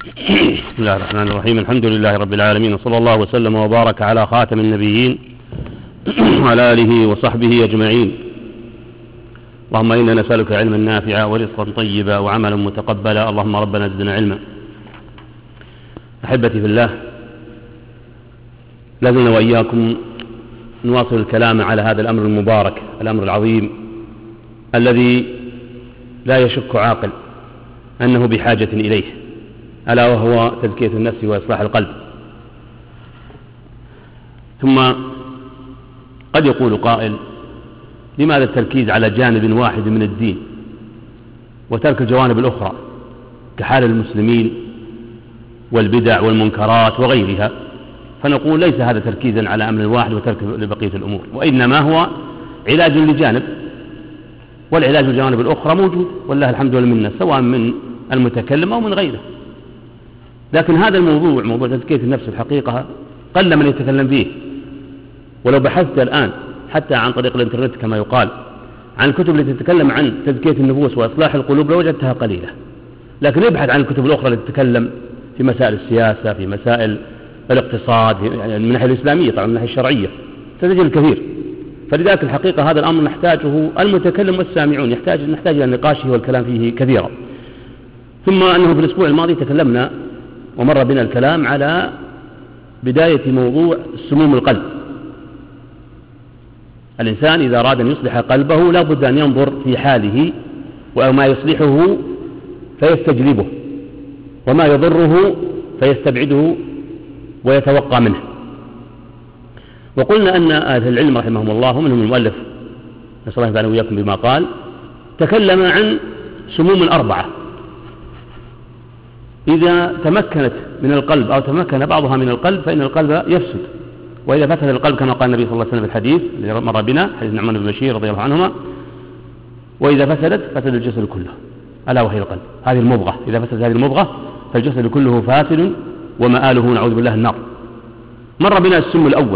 بسم الله الرحمن الرحيم. الحمد لله رب العالمين، وصلى الله وسلم وبارك على خاتم النبيين وعلى آله وصحبه أجمعين. اللهم إنا نسألك علما نافعا ورزقا طيبا وعملا متقبلا. اللهم ربنا زدنا علما. أحبتي في الله، لازلنا وإياكم نواصل الكلام على هذا الأمر المبارك، الأمر العظيم الذي لا يشك عاقل أنه بحاجة إليه، ألا وهو تزكية النفس وإصلاح القلب. ثم قد يقول قائل: لماذا التركيز على جانب واحد من الدين وترك الجوانب الأخرى كحال المسلمين والبدع والمنكرات وغيرها؟ فنقول: ليس هذا تركيزا على أمر واحد وترك لبقية الأمور، وإنما هو علاج لجانب، والعلاج للجوانب الأخرى موجود والله الحمد والمنة، سواء من المتكلم أو من غيره. لكن هذا الموضوع، موضوع تزكية النفس، الحقيقة قل من يتكلم فيه. ولو بحثت الآن حتى عن طريق الانترنت كما يقال عن الكتب التي تتكلم عن تزكية النفوس وإصلاح القلوب لوجدتها قليلة. لكن ابحث عن الكتب الأخرى التي تتكلم في مسائل السياسة، في مسائل الاقتصاد، يعني من الناحية الإسلامية، طبعا من الناحية الشرعية ستجد الكثير. فلذلك الحقيقة هذا الأمر نحتاجه المتكلم والسامعون، نحتاج إلى نقاشه والكلام فيه كثيرا. ثم أنه في الأسبوع الماضي تكلمنا ومر بنا الكلام على بداية موضوع سموم القلب. الإنسان إذا أراد أن يصلح قلبه لا بد أن ينظر في حاله، وما يصلحه فيستجلبه، وما يضره فيستبعده ويتوقى منه. وقلنا أن أهل العلم رحمهم الله ومنهم المؤلف نسأل الله ينفعنا وإياكم بما قال، تكلم عن سموم 4 إذا تمكنت من القلب أو تمكن بعضها من القلب فإن القلب يفسد، وإذا فسد القلب كما قال النبي صلى الله عليه وسلم في الحديث الذي مر بنا، حديث نعمان بن بشير رضي الله عنهما: وإذا فسدت فسد الجسد كله، ألا وهي القلب. هذه المضغة، إذا فسدت هذه المضغة فالجسد كله فاسد ومآله نعوذ بالله النار. مر بنا السم الأول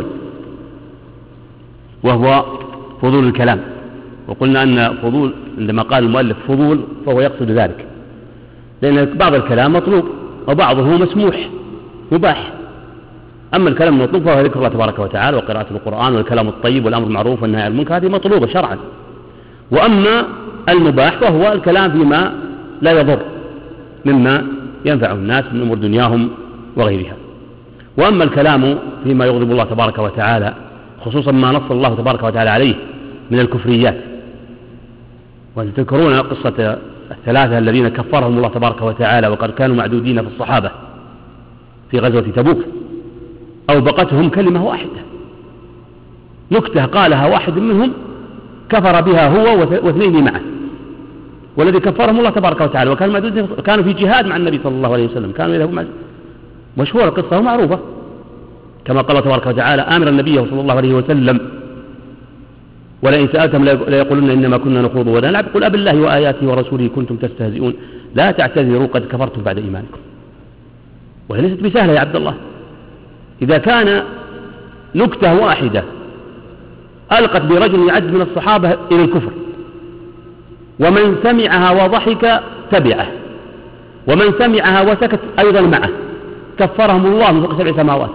وهو فضول الكلام، وقلنا أن فضول عندما قال المؤلف فضول فهو يقصد ذلك، لأن بعض الكلام مطلوب وبعضه مسموح مباح. أما الكلام المطلوب فهو ذكر الله تبارك وتعالى وقراءة القرآن والكلام الطيب والأمر بالمعروف والنهي عن المنكر، هذه مطلوبة شرعا. وأما المباح فهو الكلام فيما لا يضر مما ينفع الناس من أمور دنياهم وغيرها. وأما الكلام فيما يغضب الله تبارك وتعالى، خصوصا ما نص الله تبارك وتعالى عليه من الكفريات. وتذكرون قصة 3 الذين كفرهم الله تبارك وتعالى وقد كانوا معدودين في الصحابة في غزوة تبوك، أو بقتهم كلمة واحدة، نكتة قالها واحد منهم كفر بها هو و2 معه، والذي كفرهم الله تبارك وتعالى وكانوا في جهاد مع النبي صلى الله عليه وسلم، كانوا يذهبون معه. مشهورة القصة ومعروفة، كما قال تبارك وتعالى آمر النبي صلى الله عليه وسلم: ولئن سألتم ليقولن إنما كنا نخوض ونلعب قل أب الله وآياته ورسوله كنتم تستهزئون لا تعتذروا قد كفرتم بعد إيمانكم. وهي ليست بسهلة يا عبد الله. إذا كان نكتة واحدة ألقت برجل يعد من الصحابة إلى الكفر، ومن سمعها وضحك تبعه، ومن سمعها وسكت أيضا معه، كفرهم الله من فوق 7 سماوات،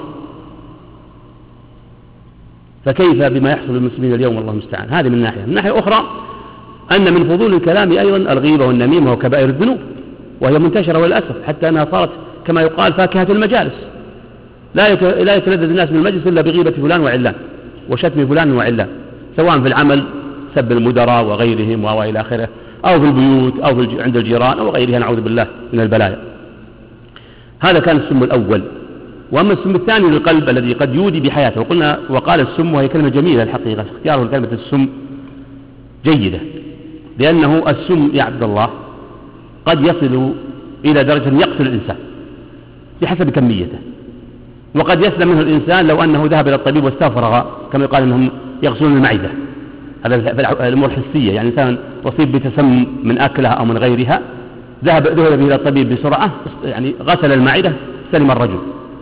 فكيف بما يحصل للمسلمين اليوم؟ والله المستعان. هذه من ناحية. من ناحية أخرى أن من فضول الكلام أيضا الغيبة والنميمة وكبائر الذنوب، وهي منتشرة وللأسف حتى أنها صارت كما يقال فاكهة المجالس. لا يتلذذ الناس من المجلس إلا بغيبة فلان وعلان وشتم فلان وعلان، سواء في العمل سب المدراء وغيرهم وإلى آخره، أو في البيوت أو عند الجيران أو غيرها، نعوذ بالله من البلايا. هذا كان السم الأول. وأما السم الثاني للقلب الذي قد يودي بحياته، وقال السم، وهي كلمة جميلة الحقيقة، اختياره لكلمة السم جيدة، لأنه السم يا عبد الله قد يصل إلى درجة يقتل الإنسان بحسب كميته، وقد يسلم منه الإنسان لو أنه ذهب إلى الطبيب واستفرغ، كما يقال أنهم يغسلون المعدة. هذا في الأمور الحسية، يعني إنسان أصيب بتسمم من أكلها أو من غيرها، ذهب به إلى الطبيب بسرعة، يعني غسل المعدة، سلم الرجل.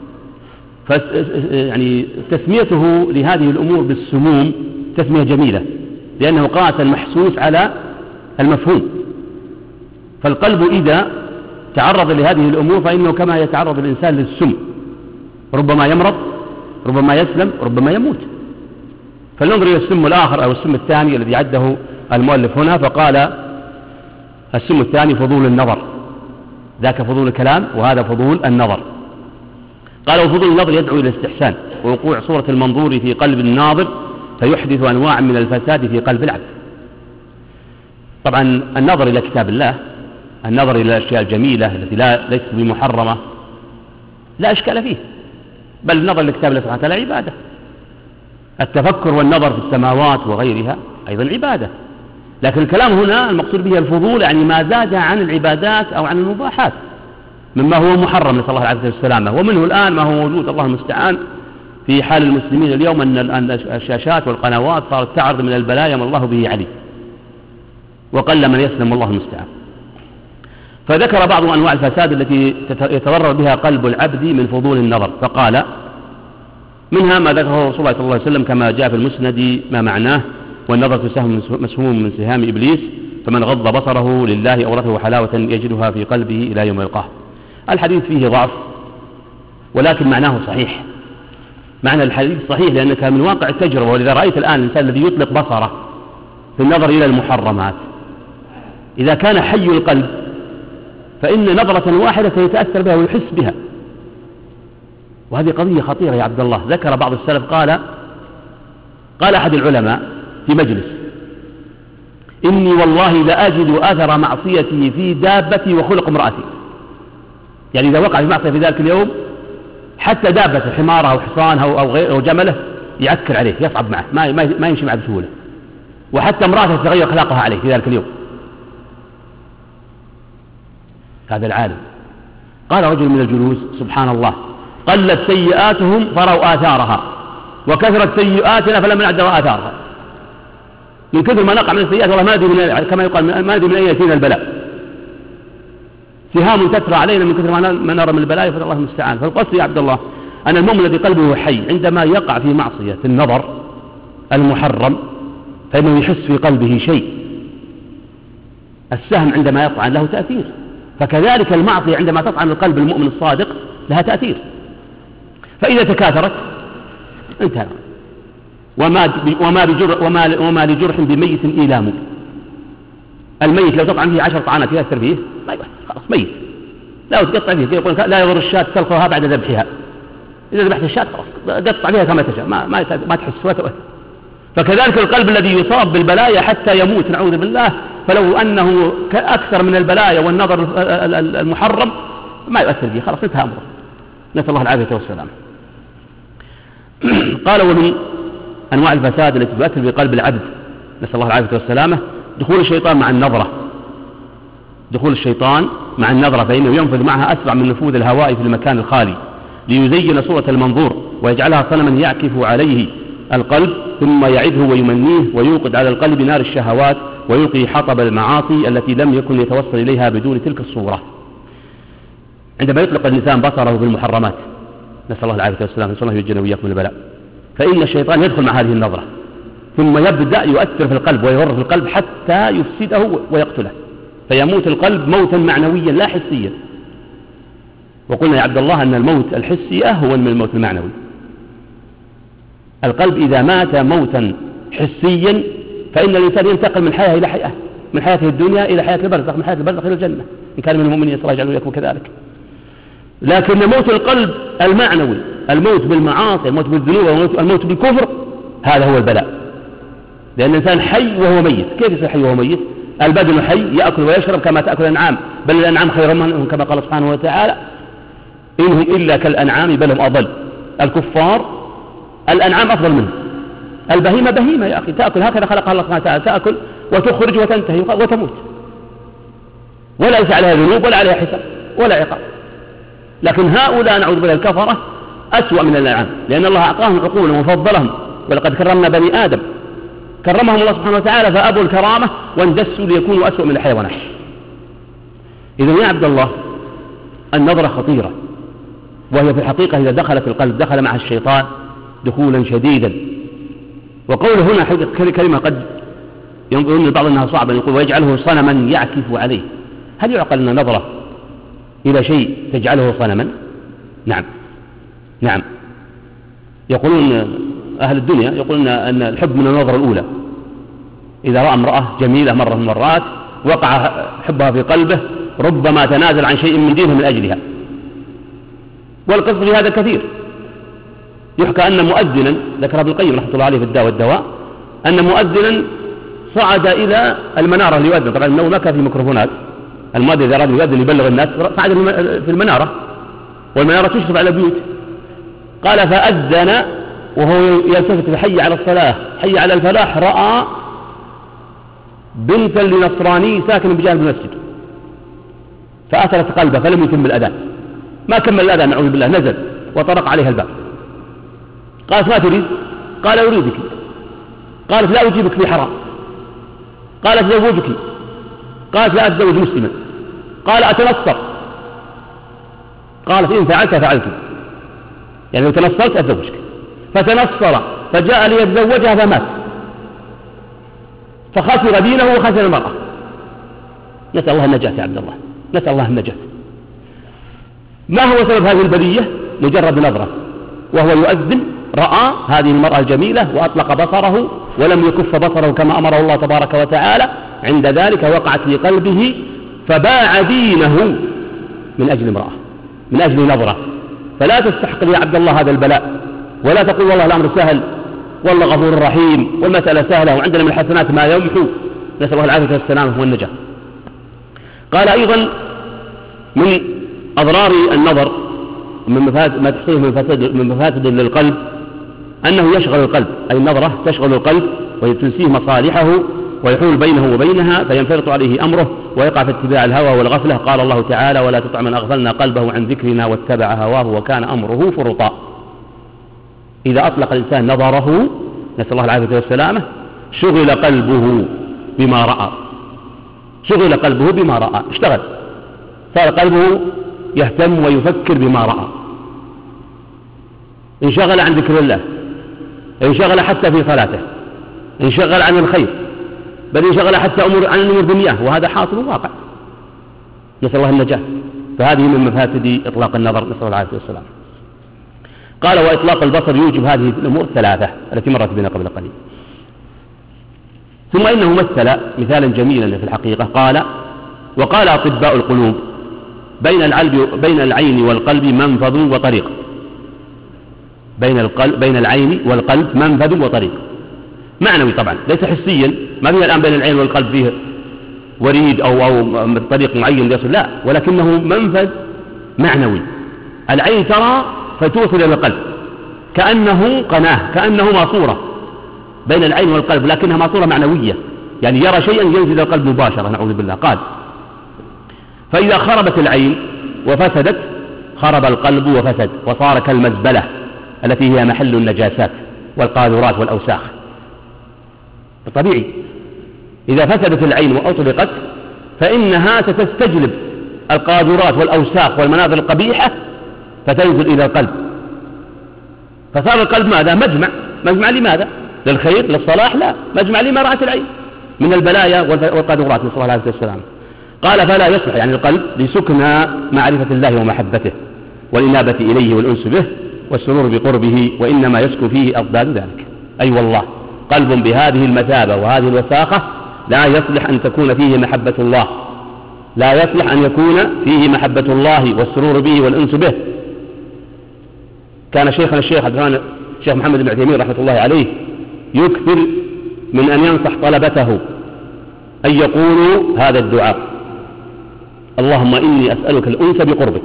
يعني تسميته لهذه الأمور بالسموم تسمية جميلة، لأنه قاس المحسوس على المفهوم. فالقلب إذا تعرض لهذه الأمور فإنه كما يتعرض الإنسان للسم، ربما يمرض، ربما يسلم، ربما يموت. فلننظر إلى السم الآخر أو السم الثاني الذي عده المؤلف هنا، فقال السم الثاني فضول النظر، ذاك فضول الكلام وهذا فضول النظر. قال وفضول النظر يدعو إلى الاستحسان ووقوع صورة المنظور في قلب الناظر فيحدث أنواع من الفساد في قلب العبد. طبعا النظر إلى كتاب الله، النظر إلى الأشياء الجميلة التي ليست بمحرمة لا إشكال فيه، بل النظر إلى كتاب الله سبحانه وتعالى عبادة. التفكر والنظر في السماوات وغيرها أيضا عبادة، لكن الكلام هنا المقصود به الفضول، يعني ما زاد عن العبادات أو عن المباحات مما هو محرم نسأل الله العافية والسلامة. ومنه الآن ما هو موجود الله المستعان في حال المسلمين اليوم، أن الشاشات والقنوات صارت تعرض من البلايا ما الله به عليه، وقل من يسلم الله المستعان. فذكر بعض أنواع الفساد التي يتضرر بها قلب العبد من فضول النظر، فقال منها ما ذكره رسول الله صلى الله عليه وسلم كما جاء في المسند ما معناه: والنظر سهم مسموم من سهام إبليس، فمن غض بصره لله أورثه حلاوة يجدها في قلبه إلى يوم يلقاه. الحديث فيه ضعف ولكن معناه صحيح، معنى الحديث صحيح لأنك من واقع التجربة. ولذا رأيت الآن الإنسان الذي يطلق بصره في النظر إلى المحرمات إذا كان حي القلب فإن نظرة واحدة يتأثر بها ويحس بها، وهذه قضية خطيرة يا عبد الله. ذكر بعض السلف قال أحد العلماء في مجلس: إني والله لأجد أثر معصيتي في دابتي وخلق امرأتي. يعني إذا وقع في معصية في ذلك اليوم حتى دابته حماره أو حصانه أو جمله يعكر عليه، يصعب معه، ما يمشي معه بسهولة، وحتى امرأته تتغير أخلاقها عليه في ذلك اليوم. هذا العالم. قال رجل من الجلوس: سبحان الله، قلت سيئاتهم فروا آثارها وكثرت سيئاتنا فلم نعد آثارها. من كثر ما نقع من السيئات والله ما ندري كما يقال ما ندري من أين يأتينا البلاء، سهام تترى علينا من كثر ما نرى من البلاء، فالله المستعان. فالقصد يا عبد الله أن المؤمن الذي قلبه حي عندما يقع في معصية في النظر المحرم فإنه يحس في قلبه شيء. السهم عندما يطعن له تأثير، فكذلك المعصية عندما تطعن القلب المؤمن الصادق لها تأثير. فإذا تكاثرت انتهى. وما لجرح بميت إيلام. الميت لو تطعن فيه 10 طعنات يأثر فيه ما يؤثر، خلاص ميت. لا تقطع فيه، يقول لا يضر الشاة تلقها بعد ذبحها. إذا ذبحت الشاة خلاص قطع فيها كما تشاء، ما تحس ولا تؤثر. فكذلك القلب الذي يصاب بالبلايا حتى يموت نعوذ بالله، فلو أنه أكثر من البلايا والنظر المحرم ما يؤثر فيه، خلاص انتهى أمره. نسأل الله العافية والسلام. قال ومن أنواع الفساد التي تؤثر في قلب العبد نسأل الله العافية والسلامة دخول الشيطان مع النظرة. دخول الشيطان مع النظرة فإنه ينفذ معها أسرع من نفوذ الهواء في المكان الخالي ليزين صورة المنظور ويجعلها صنما يعكف عليه القلب، ثم يعده ويمنيه ويوقد على القلب نار الشهوات ويلقي حطب المعاصي التي لم يكن يتوصل إليها بدون تلك الصورة. عندما يطلق الإنسان بصره بالمحرمات نسأل الله العافية والسلام، نسأل الله يجعلنا وإياكم من البلاء، فإن الشيطان يدخل مع هذه النظرة ثم يبدأ يؤثر في القلب ويغر في القلب حتى يفسده ويقتله، فيموت القلب موتا معنويا لا حسيا. وقلنا يا عبد الله أن الموت الحسي أهون من الموت المعنوي. القلب إذا مات موتا حسيا فإن الإنسان ينتقل من حياة إلى حياة، من حياته الدنيا إلى حياة البرزخ، من حياة البرزخ إلى الجنة إن كان من المؤمنين صلى الله عليه وسلم يكون كذلك. لكن موت القلب المعنوي، الموت بالمعاصي، الموت بالذنوب، الموت بالكفر، هذا هو البلاء. لأن الإنسان حي وهو ميت. كيف يصير حي وهو ميت؟ البدن حي يأكل ويشرب كما تأكل الأنعام، بل الأنعام خير منهم كما قال سبحانه وتعالى: إنهم إلا كالأنعام بل هم أضل. الكفار الأنعام أفضل منهم. البهيمة بهيمة يا أخي، تأكل هكذا خلقها الله سبحانه وتعالى، تأكل وتخرج وتنتهي وتموت، ولا ليس عليها ذنوب ولا عليها حساب ولا عقاب. لكن هؤلاء نعوذ بالله الكفرة أسوأ من الأنعام، لأن الله أعطاهم عقولا وفضلهم، ولقد كرمنا بني آدم، كرمهم الله سبحانه وتعالى فأبوا الكرامة واندسوا ليكونوا أسوأ من الحيوانات. إذن يا عبد الله النظرة خطيرة، وهي في الحقيقة إذا دخلت القلب دخل معها الشيطان دخولا شديدا. وقوله هنا حقيقة كلمة قد ينظرون البعض أنها صعبة، يقول ويجعله صنما يعكف عليه. هل يعقل أن نظرة إلى شيء تجعله صنما؟ نعم نعم. يقولون أهل الدنيا يقولون أن الحب من النظرة الأولى، إذا رأى امرأة جميلة مرة من المرات وقع حبها في قلبه ربما تنازل عن شيء من دينه من أجلها. والقصد في هذا كثير. يحكى أن مؤذنا، ذكر ابن القيم رحمه الله عليه في الداء والدواء، أن مؤذنا صعد إلى المنارة ليؤذن. طبعا إنه ما كان في ميكروفونات، المؤذن إذا أراد يؤذن يبلغ الناس صعد في المنارة، والمنارة تشرف على البيوت. قال فأذن وهو يلتفت حي على الصلاة حي على الفلاح، رأى بنتا لنصراني ساكن بجانب المسجد فأثرت قلبه فلم يتم الأذان، ما كمل الأذان نعوذ بالله، نزل وطرق عليها الباب. قالت ما تريد؟ قال أريدك. قالت لا أجيبك في حرام. قالت زوجك. قالت لا أتزوج مسلما. قال أتنصر. قالت إن فعلت فعلت، يعني لو تنصرت أتزوجك. فتنصر فجاء ليتزوجها فمات، فخسر دينه وخسر المرأة. نسأل الله النجاة يا عبد الله، نسأل الله النجاة. ما هو سبب هذه البلية؟ مجرد نظرة وهو يؤذن رأى هذه المرأة الجميلة وأطلق بصره ولم يكف بصره كما أمره الله تبارك وتعالى. عند ذلك وقعت في قلبه فباع دينه من أجل امرأة، من أجل نظرة. فلا تستحقر يا عبد الله هذا البلاء، ولا تقول والله الأمر سهل والله غفور رحيم والمسألة سهلة وعندنا من الحسنات ما يمحو. نسأل الله العافية والسلامة والنجاة. قال أيضا من أضرار النظر من ما تحصله من مفاسد للقلب أنه يشغل القلب، أي النظرة تشغل القلب وتنسيه مصالحه ويحول بينه وبينها فينفرط عليه أمره ويقع في اتباع الهوى والغفلة. قال الله تعالى ولا تطع من أغفلنا قلبه عن ذكرنا واتبع هواه وكان أمره فرطا. إذا أطلق الإنسان نظره نسأل الله العافية والسلامة شغل قلبه بما رأى، شغل قلبه بما رأى، اشتغل، صار قلبه يهتم ويفكر بما رأى، انشغل عن ذكر الله، انشغل حتى في صلاته، انشغل عن الخير، بل انشغل حتى عن أمور دنياه، وهذا حاصل واقع. نسأل الله النجاة. فهذه من مفاسد إطلاق النظر، نسأل الله العافية والسلام. قال وإطلاق البصر يوجب هذه الأمور الثلاثة التي مرت بنا قبل قليل. ثم إنه مثل مثالا جميلا في الحقيقة. قال وقال أطباء القلوب بين العين والقلب منفذ وطريق. بين العين والقلب منفذ وطريق، معنوي طبعا ليس حسيا، ما فيه الآن بين العين والقلب فيه وريد أو طريق معين يصل، لا، ولكنه منفذ معنوي. العين ترى فتوصل إلى القلب كأنه قناة، كأنه ماسورة بين العين والقلب، لكنها ماسورة معنوية، يعني يرى شيئا ينزل إلى القلب مباشرة نعوذ بالله. قال فإذا خربت العين وفسدت خرب القلب وفسد وصار كالمزبلة التي هي محل النجاسات والقاذورات والأوساخ. طبيعي إذا فسدت العين وأطلقت فإنها ستستجلب القاذورات والأوساخ والمناظر القبيحة فتنزل إلى القلب، فصار القلب ماذا؟ مجمع لماذا؟ للخير للصلاح؟ لا، مجمع لما رأت العين من البلايا والقاذورات، نسأل الله العافية والسلام. قال فلا يصلح يعني القلب لسكنى معرفة الله ومحبته والإنابة إليه والأنس به والسرور بقربه، وإنما يسكن فيه أضداد ذلك. أي والله قلب بهذه المثابة وهذه الوساخة لا يصلح أن تكون فيه محبة الله، لا يصلح أن يكون فيه محبة الله والسرور به والأنس به. كان شيخنا الشيخ الشيخ محمد بن عثيمين رحمة الله عليه يكثر من أن ينصح طلبته أن يقولوا هذا الدعاء: اللهم إني أسألك الأنس بقربك.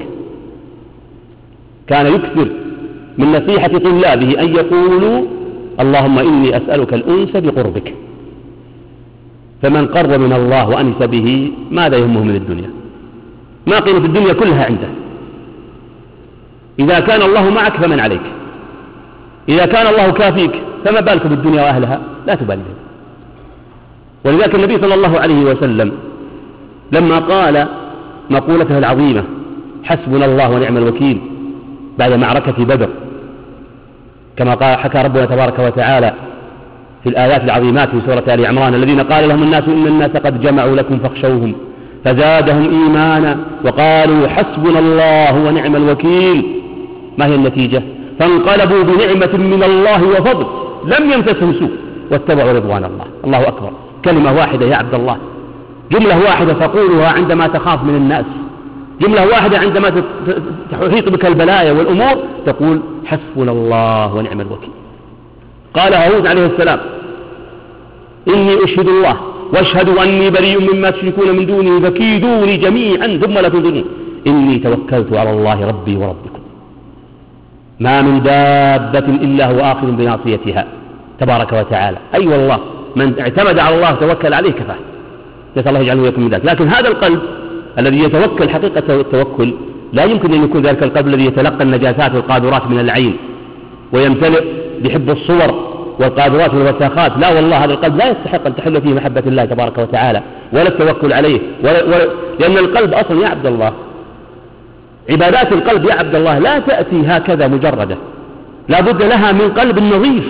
كان يكثر من نصيحة طلابه أن يقولوا اللهم إني أسألك الأنس بقربك. فمن قرب من الله وأنس به ماذا يهمه من الدنيا؟ ما قيمة الدنيا كلها عنده؟ إذا كان الله معك فمن عليك، إذا كان الله كافيك فما بالك بالدنيا وأهلها؟ لا تبالي بها. ولذلك النبي صلى الله عليه وسلم لما قال مقولته العظيمة حسبنا الله ونعم الوكيل بعد معركة بدر، كما حكى ربنا تبارك وتعالى في الآيات العظيمات في سورة آل عمران: الذين قال لهم الناس إن الناس قد جمعوا لكم فاخشوهم فزادهم إيمانا وقالوا حسبنا الله ونعم الوكيل. ما هي النتيجة؟ فانقلبوا بنعمة من الله وفضل لم يمسسهم سوء واتبعوا رضوان الله. الله أكبر. كلمة واحدة يا عبد الله، جملة واحدة تقولها عندما تخاف من الناس، جملة واحدة عندما تحيط بك البلايا والأمور، تقول حسبنا الله ونعم الوكيل. قال هود عليه السلام إني أشهد الله واشهدوا أني بريء مما تشركون من دونه فكيدوني جميعا ثم لا تنظرون إني توكلت على الله ربي وربكم ما من دابة إلا هو آخذ بناصيتها تبارك وتعالى. أي والله من اعتمد على الله توكل عليه كفاه. نسأل الله يجعله ويكون من ذلك. لكن هذا القلب الذي يتوكل حقيقة التوكل لا يمكن أن يكون ذلك القلب الذي يتلقى النجاسات والقاذورات من العين ويمتلئ بحب الصور والقاذورات والوساخات. لا والله، هذا القلب لا يستحق أن تحل فيه محبة الله تبارك وتعالى ولا التوكل عليه لأن القلب أصلا يا عبد الله، عبادات القلب يا عبد الله لا تأتي هكذا مجردة، لا بد لها من قلب نظيف،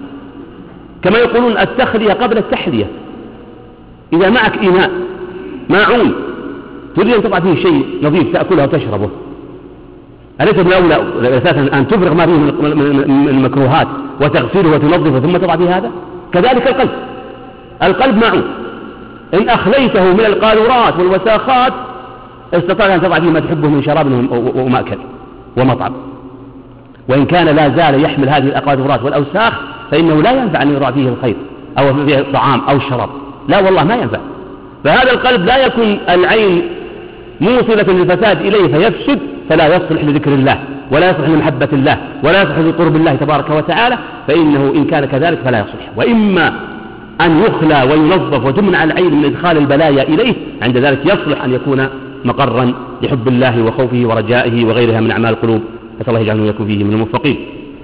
كما يقولون التخلية قبل التحلية. إذا معك إناء ماعون تريد أن تضع فيه شيء نظيف تأكله وتشربه، أليس من الأولى أساسا أن تفرغ ما فيه من المكروهات وتغسله وتنظفه ثم تضع فيه هذا؟ كذلك القلب معون، إن أخليته من القاذورات والوساخات استطاع أن تضع فيه ما تحبه من شراب ومأكل ومطعم، وإن كان لا زال يحمل هذه القاذورات والأوساخ فإنه لا ينفع أن يضع فيه الخير أو فيه الطعام أو الشراب، لا والله ما ينفع. فهذا القلب لا يكون العين موصلة للفساد إليه فيفسد، فلا يصلح لذكر الله ولا يصلح لمحبة الله ولا يصلح لقرب الله تبارك وتعالى، فإنه إن كان كذلك فلا يصلح. وإما أن يخلى وينظف وتمنع العين من إدخال البلايا إليه، عند ذلك يصلح أن يكون مقرا لحب الله وخوفه ورجائه وغيرها من أعمال القلوب. نسأل الله يجعلنا ويكون فيه من الموفقين.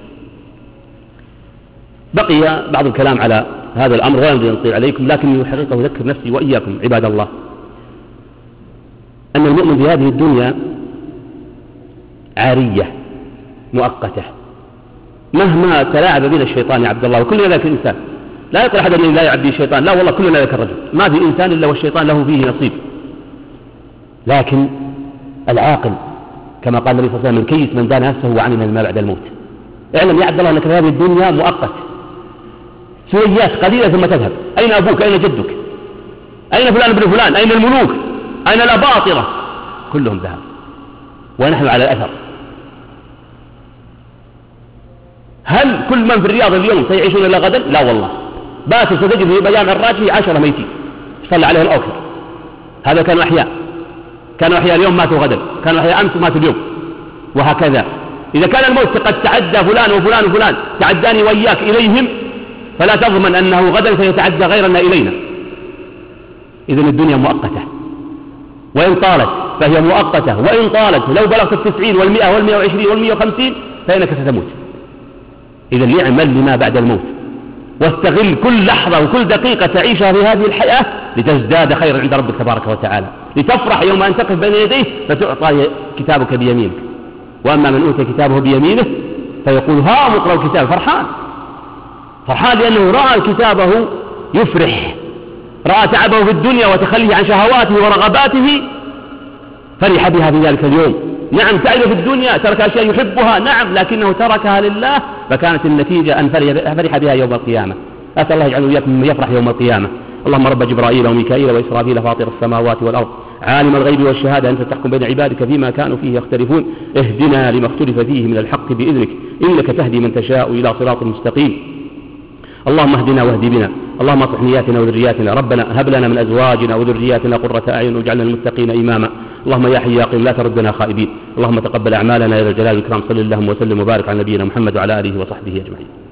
بقي بعض الكلام على هذا الأمر ولا نريد أن نطيل عليكم، لكني حقيقة أذكر نفسي وإياكم عباد الله أن المؤمن في هذه الدنيا عارية مؤقتة، مهما تلاعب بنا الشيطان يا عبد الله، وكلنا ذاك الإنسان، لا يقول أحد أن لا يعبد الشيطان، لا والله كلنا ذاك الرجل، ما في إنسان إلا والشيطان له فيه نصيب. لكن العاقل كما قال النبي صلى الله عليه وسلم الكيس من دان نفسه وعلم ما بعد الموت. اعلم يا عبد الله أنك في هذه الدنيا مؤقت، سويات قليلة ثم تذهب. أين أبوك؟ أين جدك؟ أين فلان بن فلان؟ أين الملوك؟ أين الأباطرة؟ كلهم ذهب ونحن على الأثر. هل كل من في الرياض اليوم سيعيشون إلى غدا؟ لا والله، باكر ستجد في مجامع الراجحي 10 ميتين صلى عليه الأوكر. هذا كانوا أحياء اليوم ماتوا غدا، كانوا أحياء أمس ماتوا اليوم، وهكذا. إذا كان الموت قد تعدى فلان وفلان وفلان تعداني وإياك إليهم، فلا تضمن أنه غدا سيتعدى غيرنا إلينا. إذن الدنيا مؤقتة، وإن طالت فهي مؤقتة، وإن طالت لو بلغت 90 و100 و120 و150 فإنك ستموت. إذن اعمل لما بعد الموت، واستغل كل لحظة وكل دقيقة تعيشها في هذه الحياة لتزداد خيرا عند ربك تبارك وتعالى، لتفرح يوم أن تقف بين يديه فتعطى كتابك بيمينك. وأما من أوتي كتابه بيمينه فيقول ها مقرأ الكتاب، فرحان لأنه رأى كتابه يفرح، رأى تعبه في الدنيا وتخليه عن شهواته ورغباته فرح بها في ذلك اليوم. نعم تعب في الدنيا، ترك أشياء يحبها، نعم، لكنه تركها لله، فكانت النتيجة أن فرح بها يوم القيامة. أسأل الله يجعل إياكم من يفرح يوم القيامة. اللهم رب جبرائيل وميكائيل وإسرافيل فاطر السماوات والأرض عالم الغيب والشهادة أنت تحكم بين عبادك فيما كانوا فيه يختلفون، اهدنا لما اختلف فيه من الحق بإذنك إنك تهدي من تشاء إلى صراط مستقيم. اللهم اهدنا واهد بنا، اللهم اصلح نياتنا وذرياتنا، ربنا هب لنا من أزواجنا وذرياتنا قرة أعين واجعلنا للمتقين إماما. اللهم يا حي يا قيوم لا تردنا خائبين، اللهم تقبل أعمالنا يا ذا الجلال والإكرام. صلى اللهم وسلم وبارك على نبينا محمد وعلى آله وصحبه أجمعين.